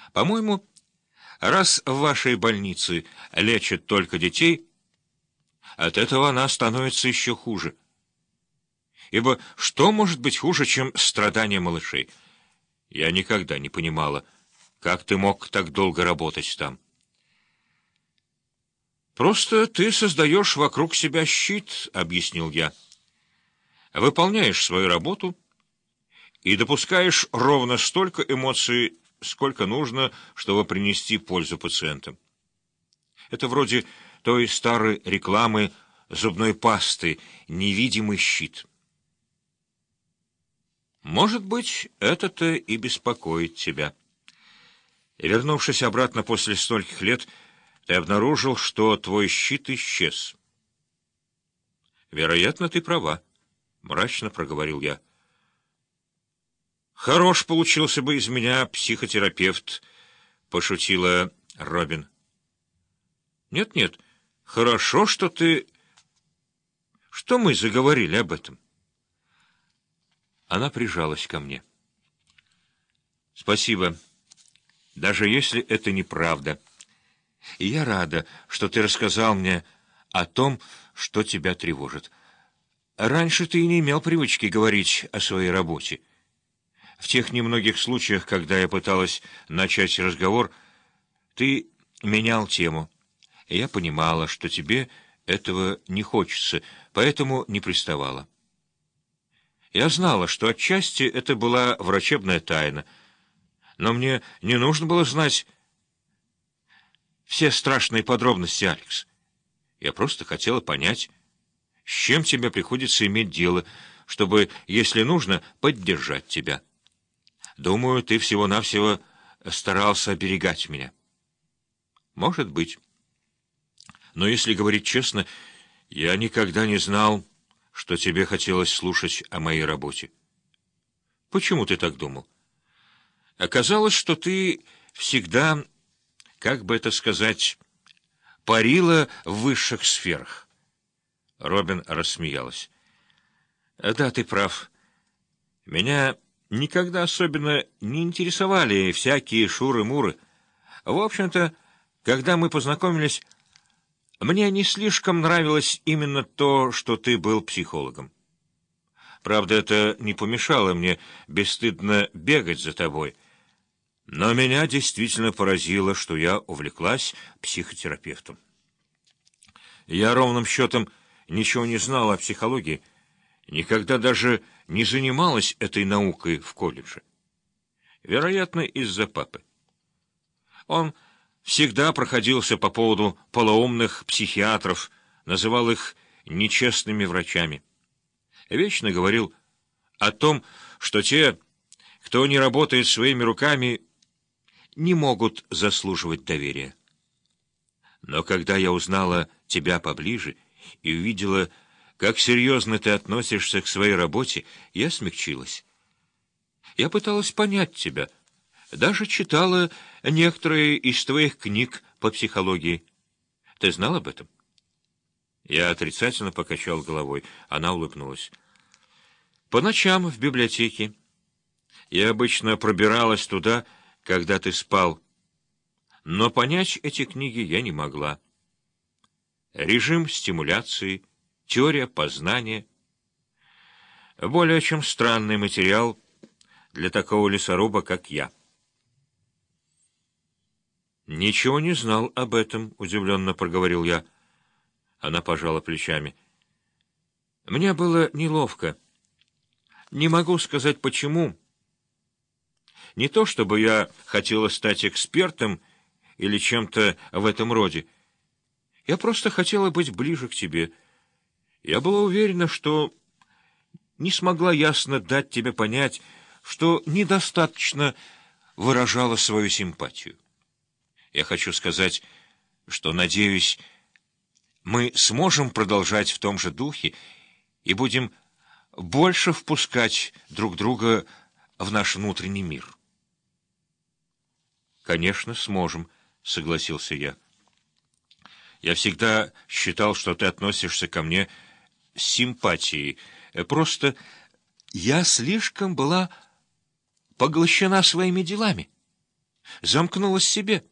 По-моему, раз в вашей больнице лечат только детей, от этого она становится еще хуже. Ибо что может быть хуже, чем страдания малышей? Я никогда не понимала, как ты мог так долго работать там. «Просто ты создаешь вокруг себя щит», — объяснил я. «Выполняешь свою работу и допускаешь ровно столько эмоций, сколько нужно, чтобы принести пользу пациентам. Это вроде той старой рекламы зубной пасты «Невидимый щит». Может быть, это-то и беспокоит тебя. Вернувшись обратно после стольких лет, ты обнаружил, что твой щит исчез. Вероятно, ты права, — мрачно проговорил я. Хорош получился бы из меня психотерапевт, — пошутила Робин. Нет, хорошо, что мы заговорили об этом. Она прижалась ко мне. Спасибо, даже если это неправда. И я рада, что ты рассказал мне о том, что тебя тревожит. Раньше ты не имел привычки говорить о своей работе. В тех немногих случаях, когда я пыталась начать разговор, ты менял тему. И я понимала, что тебе этого не хочется, поэтому не приставала. Я знала, что отчасти это была врачебная тайна, но мне не нужно было знать все страшные подробности, Алекс. Я просто хотела понять, с чем тебе приходится иметь дело, чтобы, если нужно, поддержать тебя. Думаю, ты всего-навсего старался оберегать меня. Может быть. Но если говорить честно, я никогда не знал, что тебе хотелось слушать о моей работе. Почему ты так думал? Оказалось, что ты всегда, как бы это сказать, парила в высших сферах. Робин рассмеялась. Да, ты прав. Меня никогда особенно не интересовали всякие шуры-муры. В общем-то, когда мы познакомились, мне не слишком нравилось именно то, что ты был психологом. Правда, это не помешало мне бесстыдно бегать за тобой. Но меня действительно поразило, что я увлеклась психотерапевтом. Я ровным счетом ничего не знала о психологии, никогда даже не занималась этой наукой в колледже. Вероятно, из-за папы. Он всегда проходился по поводу полоумных психиатров, называл их нечестными врачами. Вечно говорил о том, что те, кто не работает своими руками, не могут заслуживать доверия. Но когда я узнала тебя поближе и увидела, как серьезно ты относишься к своей работе, я смягчилась. Я пыталась понять тебя, даже читала некоторые из твоих книг по психологии. Ты знал об этом? Я отрицательно покачал головой. Она улыбнулась. По ночам в библиотеке. Я обычно пробиралась туда, когда ты спал. Но понять эти книги я не могла. Режим стимуляции, теория познания. Более чем странный материал для такого лесоруба, как я. «Ничего не знал об этом», — удивленно проговорил я. Она пожала плечами. «Мне было неловко. Не могу сказать, почему. Не то, чтобы я хотела стать экспертом или чем-то в этом роде. Я просто хотела быть ближе к тебе. Я была уверена, что не смогла ясно дать тебе понять, что недостаточно выражала свою симпатию. Я хочу сказать, что, надеюсь, мы сможем продолжать в том же духе и будем больше впускать друг друга в наш внутренний мир. «Конечно, сможем», — согласился я. «Я всегда считал, что ты относишься ко мне с симпатией. Просто я слишком была поглощена своими делами. замкнулась в себе.